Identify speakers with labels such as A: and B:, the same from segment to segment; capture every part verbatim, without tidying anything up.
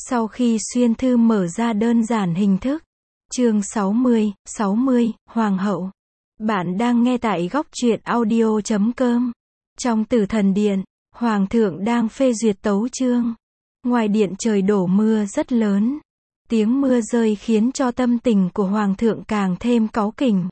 A: Sau khi xuyên thư mở ra đơn giản hình thức. Chương sáu mươi, sáu mươi, Hoàng hậu. Bạn đang nghe tại góc truyện audio chấm com. Trong Tử Thần Điện, Hoàng thượng đang phê duyệt tấu chương. Ngoài điện trời đổ mưa rất lớn. Tiếng mưa rơi khiến cho tâm tình của Hoàng thượng càng thêm cáu kỉnh.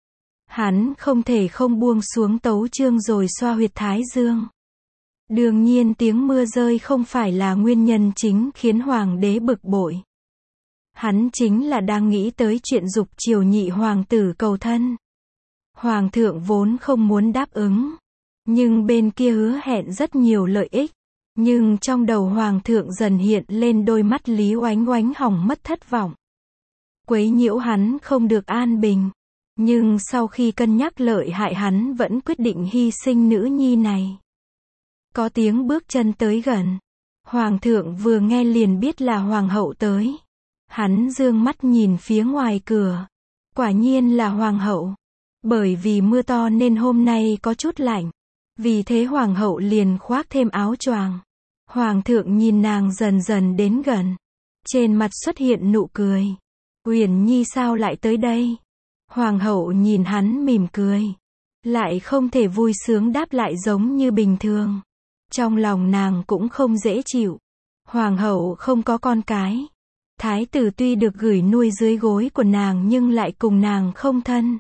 A: Hắn không thể không buông xuống tấu chương rồi xoa huyệt thái dương. Đương nhiên tiếng mưa rơi không phải là nguyên nhân chính khiến hoàng đế bực bội. Hắn chính là đang nghĩ tới chuyện dục triều nhị hoàng tử cầu thân. Hoàng thượng vốn không muốn đáp ứng, nhưng bên kia hứa hẹn rất nhiều lợi ích. Nhưng trong đầu hoàng thượng dần hiện lên đôi mắt Lý Oánh Oánh hỏng mất thất vọng. Quấy nhiễu hắn không được an bình. Nhưng sau khi cân nhắc lợi hại hắn vẫn quyết định hy sinh nữ nhi này. Có tiếng bước chân tới gần. Hoàng thượng vừa nghe liền biết là hoàng hậu tới. Hắn dương mắt nhìn phía ngoài cửa. Quả nhiên là hoàng hậu. Bởi vì mưa to nên hôm nay có chút lạnh. Vì thế hoàng hậu liền khoác thêm áo choàng. Hoàng thượng nhìn nàng dần dần đến gần. Trên mặt xuất hiện nụ cười. Uyển Nhi sao lại tới đây? Hoàng hậu nhìn hắn mỉm cười. Lại không thể vui sướng đáp lại giống như bình thường. Trong lòng nàng cũng không dễ chịu. Hoàng hậu không có con cái. Thái tử tuy được gửi nuôi dưới gối của nàng nhưng lại cùng nàng không thân.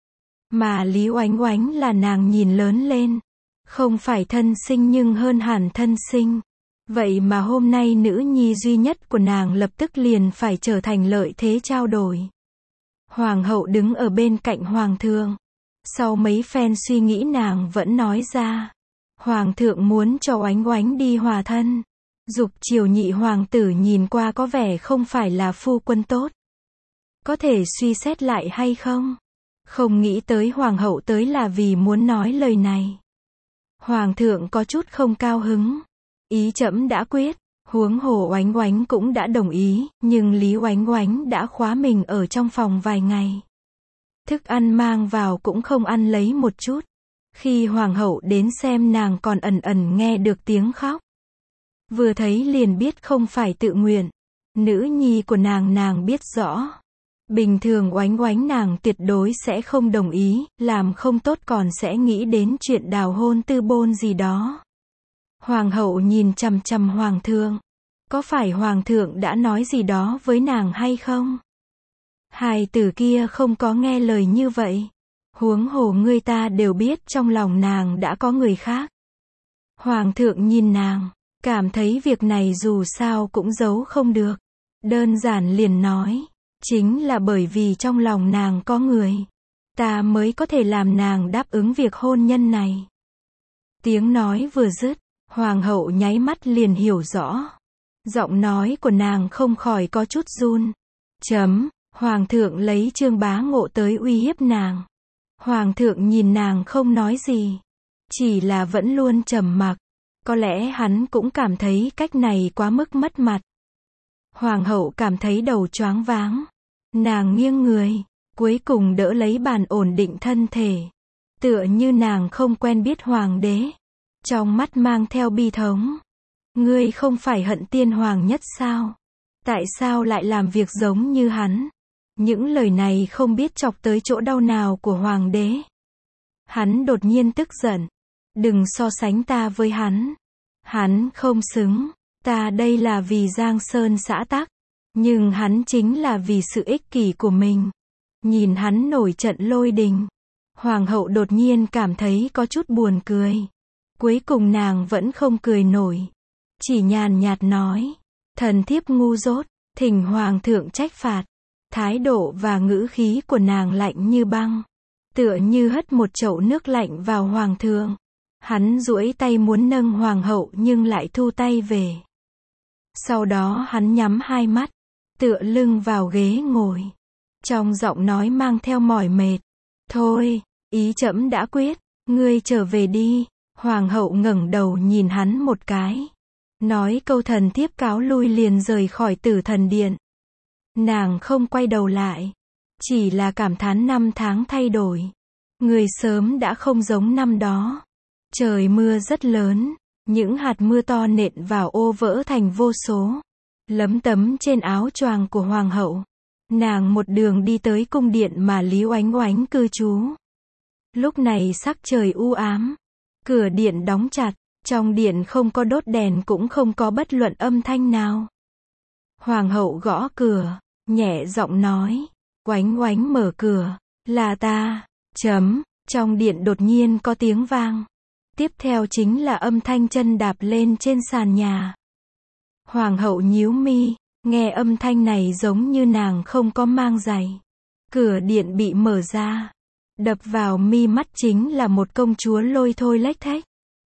A: Mà Lý Oánh Oánh là nàng nhìn lớn lên. Không phải thân sinh nhưng hơn hẳn thân sinh. Vậy mà hôm nay nữ nhi duy nhất của nàng lập tức liền phải trở thành lợi thế trao đổi. Hoàng hậu đứng ở bên cạnh hoàng thượng. Sau mấy phen suy nghĩ nàng vẫn nói ra. Hoàng thượng muốn cho Oánh Oánh đi hòa thân. Dục triều nhị hoàng tử nhìn qua có vẻ không phải là phu quân tốt. Có thể suy xét lại hay không? Không nghĩ tới hoàng hậu tới là vì muốn nói lời này. Hoàng thượng có chút không cao hứng. Ý trẫm đã quyết. Huống hồ Oánh Oánh cũng đã đồng ý, nhưng Lý Oánh Oánh đã khóa mình ở trong phòng vài ngày. Thức ăn mang vào cũng không ăn lấy một chút. Khi hoàng hậu đến xem nàng còn ẩn ẩn nghe được tiếng khóc. Vừa thấy liền biết không phải tự nguyện. Nữ nhi của nàng nàng biết rõ. Bình thường Oánh Oánh nàng tuyệt đối sẽ không đồng ý, làm không tốt còn sẽ nghĩ đến chuyện đào hôn tư bôn gì đó. Hoàng hậu nhìn chằm chằm hoàng thượng. Có phải hoàng thượng đã nói gì đó với nàng hay không? Hài tử kia không có nghe lời như vậy. Huống hồ người ta đều biết trong lòng nàng đã có người khác. Hoàng thượng nhìn nàng, cảm thấy việc này dù sao cũng giấu không được. Đơn giản liền nói, chính là bởi vì trong lòng nàng có người. Ta mới có thể làm nàng đáp ứng việc hôn nhân này. Tiếng nói vừa dứt, hoàng hậu nháy mắt liền hiểu rõ. Giọng nói của nàng không khỏi có chút run. Chấm, hoàng thượng lấy Trương Bá Ngộ tới uy hiếp nàng. Hoàng thượng nhìn nàng không nói gì. Chỉ là vẫn luôn trầm mặc. Có lẽ hắn cũng cảm thấy cách này quá mức mất mặt. Hoàng hậu cảm thấy đầu choáng váng. Nàng nghiêng người. Cuối cùng đỡ lấy bàn ổn định thân thể. Tựa như nàng không quen biết hoàng đế. Trong mắt mang theo bi thống. Ngươi không phải hận tiên hoàng nhất sao? Tại sao lại làm việc giống như hắn? Những lời này không biết chọc tới chỗ đau nào của hoàng đế. Hắn đột nhiên tức giận. Đừng so sánh ta với hắn. Hắn không xứng. Ta đây là vì Giang Sơn xã tắc. Nhưng hắn chính là vì sự ích kỷ của mình. Nhìn hắn nổi trận lôi đình. Hoàng hậu đột nhiên cảm thấy có chút buồn cười. Cuối cùng nàng vẫn không cười nổi. Chỉ nhàn nhạt nói. Thần thiếp ngu dốt. Thỉnh hoàng thượng trách phạt. Thái độ và ngữ khí của nàng lạnh như băng. Tựa như hất một chậu nước lạnh vào hoàng thượng. Hắn duỗi tay muốn nâng hoàng hậu nhưng lại thu tay về. Sau đó hắn nhắm hai mắt. Tựa lưng vào ghế ngồi. Trong giọng nói mang theo mỏi mệt. Thôi, ý trẫm đã quyết. Ngươi trở về đi. Hoàng hậu ngẩng đầu nhìn hắn một cái. Nói câu thần thiếp cáo lui liền rời khỏi Tử Thần Điện. Nàng không quay đầu lại. Chỉ là cảm thán năm tháng thay đổi. Người sớm đã không giống năm đó. Trời mưa rất lớn. Những hạt mưa to nện vào ô vỡ thành vô số. lấm tấm trên áo choàng của hoàng hậu. Nàng một đường đi tới cung điện mà Lý Oánh Oánh cư trú. Lúc này sắc trời u ám, cửa điện đóng chặt, trong điện không có đốt đèn cũng không có bất luận âm thanh nào. Hoàng hậu gõ cửa, nhẹ giọng nói, Oánh Oánh mở cửa, là ta, chấm, trong điện đột nhiên có tiếng vang. Tiếp theo chính là âm thanh chân đạp lên trên sàn nhà. Hoàng hậu nhíu mi, nghe âm thanh này giống như nàng không có mang giày. Cửa điện bị mở ra. Đập vào mi mắt chính là một công chúa lôi thôi lếch thếch.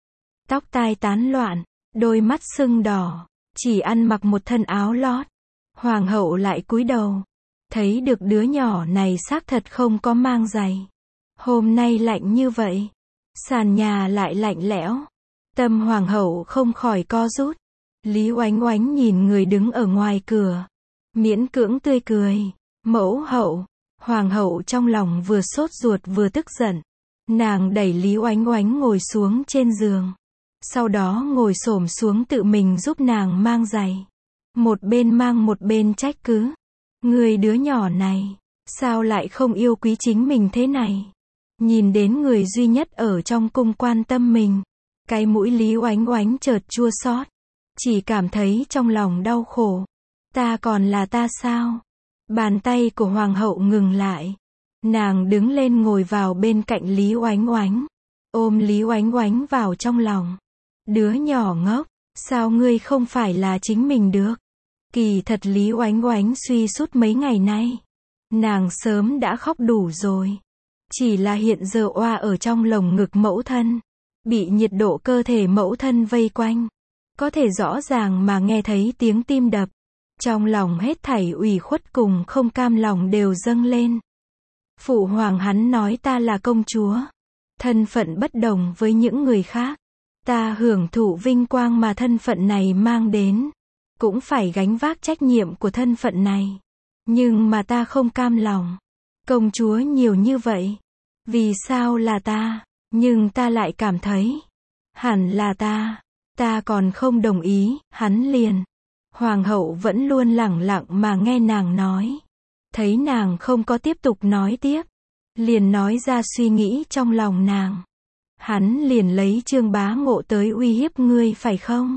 A: Tóc tai tán loạn, đôi mắt sưng đỏ, chỉ ăn mặc một thân áo lót. Hoàng hậu lại cúi đầu, thấy được đứa nhỏ này xác thật không có mang giày. Hôm nay lạnh như vậy, sàn nhà lại lạnh lẽo. Tâm hoàng hậu không khỏi co rút. Lý Oánh Oánh nhìn người đứng ở ngoài cửa, miễn cưỡng tươi cười. Mẫu hậu. Hoàng hậu trong lòng vừa sốt ruột vừa tức giận. Nàng đẩy Lý Oánh Oánh ngồi xuống trên giường. Sau đó ngồi xổm xuống tự mình giúp nàng mang giày. Một bên mang một bên trách cứ. Người đứa nhỏ này, sao lại không yêu quý chính mình thế này? Nhìn đến người duy nhất ở trong cung quan tâm mình. Cái mũi Lý Oánh Oánh chợt chua xót. Chỉ cảm thấy trong lòng đau khổ. Ta còn là ta sao? Bàn tay của hoàng hậu ngừng lại. Nàng đứng lên ngồi vào bên cạnh Lý Oánh Oánh. Ôm Lý Oánh Oánh vào trong lòng. Đứa nhỏ ngốc, sao ngươi không phải là chính mình được? Kỳ thật Lý Oánh Oánh suy sút mấy ngày nay. Nàng sớm đã khóc đủ rồi. Chỉ là hiện giờ oa ở trong lồng ngực mẫu thân. Bị nhiệt độ cơ thể mẫu thân vây quanh. Có thể rõ ràng mà nghe thấy tiếng tim đập. Trong lòng hết thảy ủy khuất cùng không cam lòng đều dâng lên. Phụ hoàng hắn nói ta là công chúa. Thân phận bất đồng với những người khác. Ta hưởng thụ vinh quang mà thân phận này mang đến. Cũng phải gánh vác trách nhiệm của thân phận này. Nhưng mà ta không cam lòng. Công chúa nhiều như vậy. Vì sao là ta? Nhưng ta lại cảm thấy. Hẳn là ta. Ta còn không đồng ý, hắn liền. Hoàng hậu vẫn luôn lẳng lặng mà nghe nàng nói. Thấy nàng không có tiếp tục nói tiếp. Liền nói ra suy nghĩ trong lòng nàng. Hắn liền lấy Trương Bá Ngộ tới uy hiếp ngươi phải không?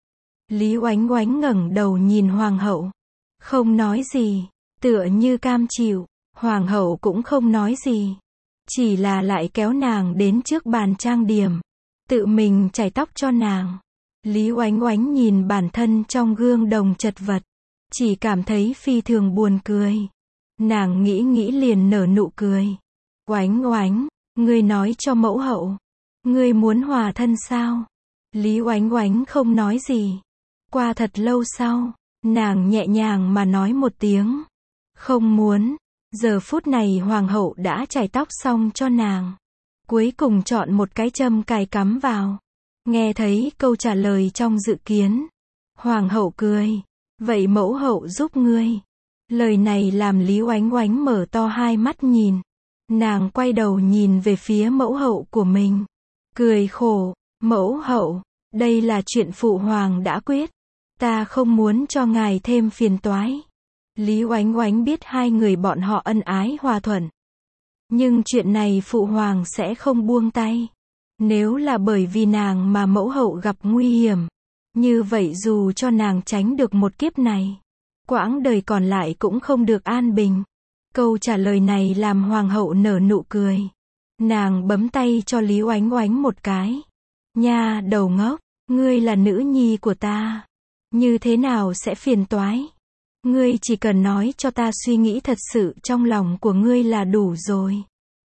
A: Lý Oánh Oánh ngẩng đầu nhìn hoàng hậu. Không nói gì. Tựa như cam chịu. Hoàng hậu cũng không nói gì. Chỉ là lại kéo nàng đến trước bàn trang điểm. Tự mình chải tóc cho nàng. Lý Oánh Oánh nhìn bản thân trong gương đồng chật vật. Chỉ cảm thấy phi thường buồn cười. Nàng nghĩ nghĩ liền nở nụ cười. Oánh Oánh, ngươi nói cho mẫu hậu. Ngươi muốn hòa thân sao? Lý Oánh Oánh không nói gì. Qua thật lâu sau, nàng nhẹ nhàng mà nói một tiếng. Không muốn. Giờ phút này hoàng hậu đã chải tóc xong cho nàng. Cuối cùng chọn một cái châm cài cắm vào. Nghe thấy câu trả lời trong dự kiến. Hoàng hậu cười. Vậy mẫu hậu giúp ngươi. Lời này làm Lý Oánh Oánh mở to hai mắt nhìn. Nàng quay đầu nhìn về phía mẫu hậu của mình. Cười khổ. Mẫu hậu, đây là chuyện phụ hoàng đã quyết. Ta không muốn cho ngài thêm phiền toái. Lý Oánh Oánh biết hai người bọn họ ân ái hòa thuận. Nhưng chuyện này phụ hoàng sẽ không buông tay. Nếu là bởi vì nàng mà mẫu hậu gặp nguy hiểm. Như vậy dù cho nàng tránh được một kiếp này. Quãng đời còn lại cũng không được an bình. Câu trả lời này làm hoàng hậu nở nụ cười. Nàng bấm tay cho Lý Oánh Oánh một cái. Nha đầu ngốc, ngươi là nữ nhi của ta. Như thế nào sẽ phiền toái? Ngươi chỉ cần nói cho ta suy nghĩ thật sự trong lòng của ngươi là đủ rồi.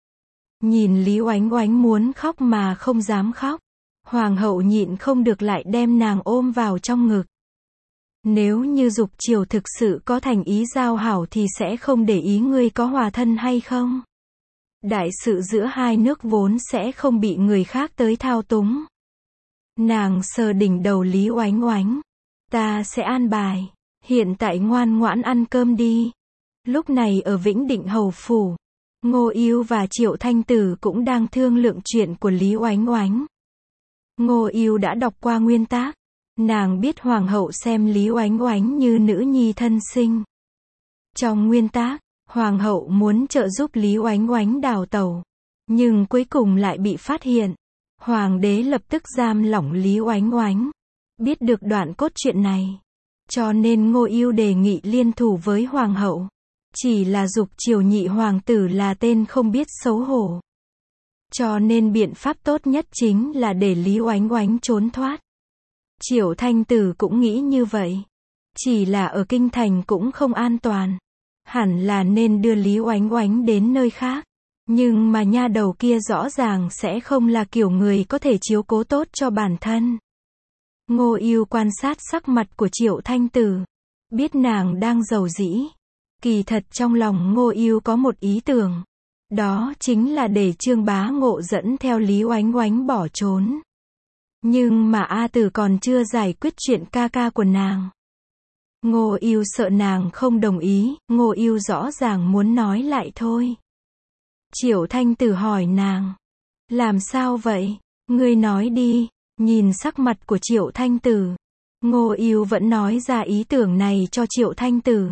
A: Nhìn Lý Oánh Oánh muốn khóc mà không dám khóc. Hoàng hậu nhịn không được lại đem nàng ôm vào trong ngực. Nếu như Dục Triều thực sự có thành ý giao hảo thì sẽ không để ý ngươi có hòa thân hay không. Đại sự giữa hai nước vốn sẽ không bị người khác tới thao túng. Nàng sờ đỉnh đầu Lý Oánh Oánh. Ta sẽ an bài. Hiện tại ngoan ngoãn ăn cơm đi. Lúc này ở Vĩnh Định Hầu Phủ. Ngô Yêu và Triệu Thanh Tử cũng đang thương lượng chuyện của Lý Oánh Oánh. Ngô Yêu đã đọc qua nguyên tác. Nàng biết hoàng hậu xem Lý Oánh Oánh như nữ nhi thân sinh. Trong nguyên tắc, hoàng hậu muốn trợ giúp Lý Oánh Oánh đào tẩu, nhưng cuối cùng lại bị phát hiện. Hoàng đế lập tức giam lỏng Lý Oánh Oánh. Biết được đoạn cốt truyện này, cho nên Ngô Ưu đề nghị liên thủ với hoàng hậu. Chỉ là giục triều nhị hoàng tử là tên không biết xấu hổ. Cho nên biện pháp tốt nhất chính là để Lý Oánh Oánh trốn thoát. Triệu Thanh Tử cũng nghĩ như vậy. Chỉ là ở kinh thành cũng không an toàn. Hẳn là nên đưa Lý Oánh Oánh đến nơi khác. Nhưng mà nha đầu kia rõ ràng sẽ không là kiểu người có thể chiếu cố tốt cho bản thân. Ngô Ưu quan sát sắc mặt của Triệu Thanh Tử. Biết nàng đang giàu dĩ. Kỳ thật trong lòng Ngô Ưu có một ý tưởng. Đó chính là để Trương Bá Ngộ dẫn theo Lý Oánh Oánh bỏ trốn. Nhưng mà A Tử còn chưa giải quyết chuyện ca ca của nàng. Ngô Ưu sợ nàng không đồng ý, Ngô Ưu rõ ràng muốn nói lại thôi. Triệu Thanh Tử hỏi nàng. Làm sao vậy? Ngươi nói đi. Nhìn sắc mặt của Triệu Thanh Tử. Ngô Ưu vẫn nói ra ý tưởng này cho Triệu Thanh Tử.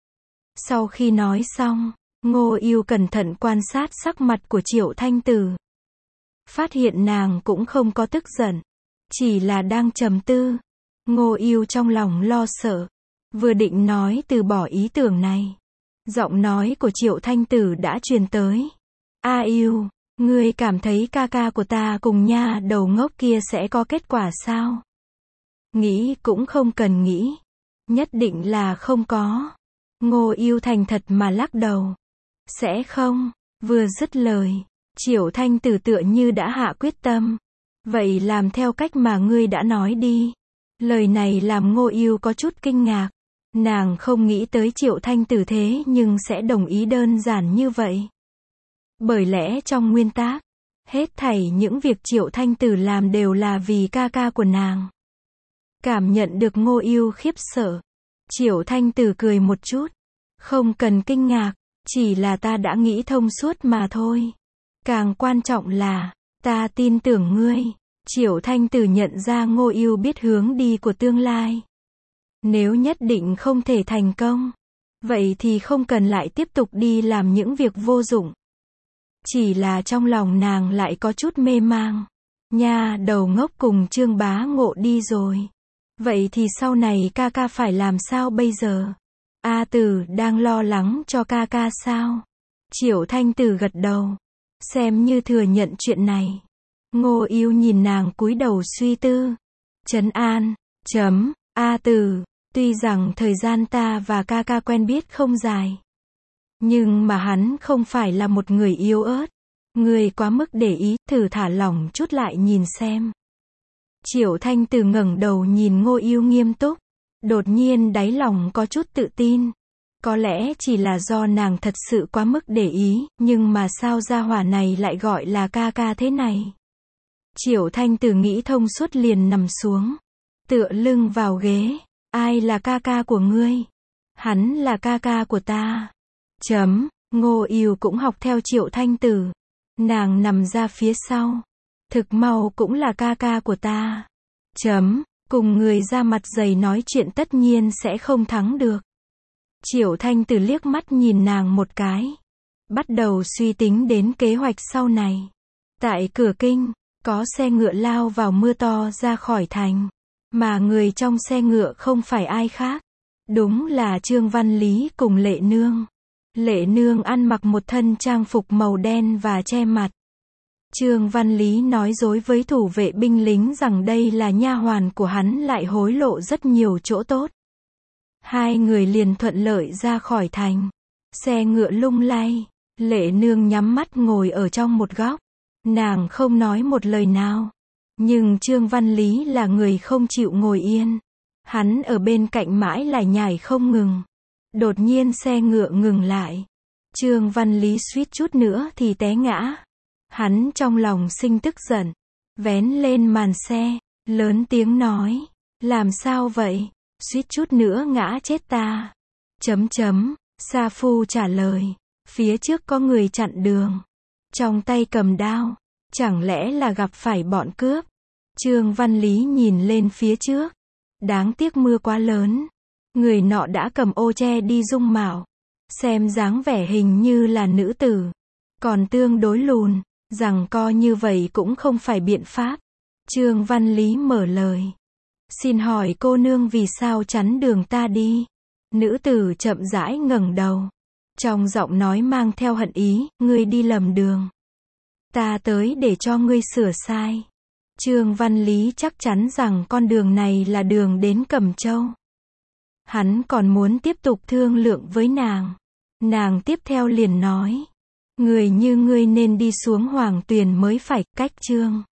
A: Sau khi nói xong, Ngô Ưu cẩn thận quan sát sắc mặt của Triệu Thanh Tử. Phát hiện nàng cũng không có tức giận. Chỉ là đang trầm tư. Ngô Ưu trong lòng lo sợ. Vừa định nói từ bỏ ý tưởng này. Giọng nói của Triệu Thanh Tử đã truyền tới. A Ưu, ngươi cảm thấy ca ca của ta cùng nha đầu ngốc kia sẽ có kết quả sao? Nghĩ cũng không cần nghĩ. Nhất định là không có. Ngô Ưu thành thật mà lắc đầu. Sẽ không. Vừa dứt lời, Triệu Thanh Tử tựa như đã hạ quyết tâm. Vậy làm theo cách mà ngươi đã nói đi. Lời này làm Ngô Ưu có chút kinh ngạc. Nàng không nghĩ tới Triệu Thanh Tử thế nhưng sẽ đồng ý đơn giản như vậy. Bởi lẽ trong nguyên tắc, hết thảy những việc Triệu Thanh Tử làm đều là vì ca ca của nàng. Cảm nhận được Ngô Ưu khiếp sợ, Triệu Thanh Tử cười một chút. Không cần kinh ngạc, chỉ là ta đã nghĩ thông suốt mà thôi. Càng quan trọng là, ta tin tưởng ngươi. Triệu Thanh Tử nhận ra Ngô Ưu biết hướng đi của tương lai. Nếu nhất định không thể thành công, vậy thì không cần lại tiếp tục đi làm những việc vô dụng. Chỉ là trong lòng nàng lại có chút mê mang. Nha đầu ngốc cùng Trương Bá Ngộ đi rồi. Vậy thì sau này ca ca phải làm sao bây giờ? A Tử đang lo lắng cho ca ca sao? Triệu Thanh Tử gật đầu. Xem như thừa nhận chuyện này. Ngô Ưu nhìn nàng cúi đầu suy tư. Trấn an. Chấm. A Tử, tuy rằng thời gian ta và ca ca quen biết không dài. Nhưng mà hắn không phải là một người yếu ớt. Ngươi quá mức để ý, thử thả lỏng chút lại nhìn xem. Triệu Thanh Tử ngẩng đầu nhìn Ngô Ưu nghiêm túc. Đột nhiên đáy lòng có chút tự tin. Có lẽ chỉ là do nàng thật sự quá mức để ý, nhưng mà sao gia hỏa này lại gọi là ca ca thế này? Triệu Thanh Tử nghĩ thông suốt liền nằm xuống. Tựa lưng vào ghế. Ai là ca ca của ngươi? Hắn là ca ca của ta. Chấm. Ngô Ưu cũng học theo Triệu Thanh Tử. Nàng nằm ra phía sau. Thực mau cũng là ca ca của ta. Chấm. Cùng người ra mặt dày nói chuyện tất nhiên sẽ không thắng được. Triệu Thanh Tử liếc mắt nhìn nàng một cái. Bắt đầu suy tính đến kế hoạch sau này. Tại cửa kinh, có xe ngựa lao vào mưa to ra khỏi thành. Mà người trong xe ngựa không phải ai khác. Đúng là Trương Văn Lý cùng Lệ Nương. Lệ Nương ăn mặc một thân trang phục màu đen và che mặt. Trương Văn Lý nói dối với thủ vệ binh lính rằng đây là nha hoàn của hắn lại hối lộ rất nhiều chỗ tốt. Hai người liền thuận lợi ra khỏi thành. Xe ngựa lung lay. Lệ Nương nhắm mắt ngồi ở trong một góc. Nàng không nói một lời nào. Nhưng Trương Văn Lý là người không chịu ngồi yên. Hắn ở bên cạnh mãi lải nhải không ngừng. Đột nhiên xe ngựa ngừng lại. Trương Văn Lý suýt chút nữa thì té ngã. Hắn trong lòng sinh tức giận. Vén lên màn xe. Lớn tiếng nói. Làm sao vậy? Suýt chút nữa ngã chết ta. Chấm chấm. Sa Phu trả lời. Phía trước có người chặn đường. Trong tay cầm đao. Chẳng lẽ là gặp phải bọn cướp? Trương Văn Lý nhìn lên phía trước. Đáng tiếc mưa quá lớn. Người nọ đã cầm ô che đi dung mạo. Xem dáng vẻ hình như là nữ tử. Còn tương đối lùn. Rằng co như vậy cũng không phải biện pháp. Trương Văn Lý mở lời. Xin hỏi cô nương vì sao chắn đường ta đi? Nữ tử chậm rãi ngẩng đầu. Trong giọng nói mang theo hận ý, ngươi đi lầm đường. Ta tới để cho ngươi sửa sai. Trương Văn Lý chắc chắn rằng con đường này là đường đến Cẩm Châu. Hắn còn muốn tiếp tục thương lượng với nàng. Nàng tiếp theo liền nói. Người như ngươi nên đi xuống Hoàng Tuyền mới phải, cách Trương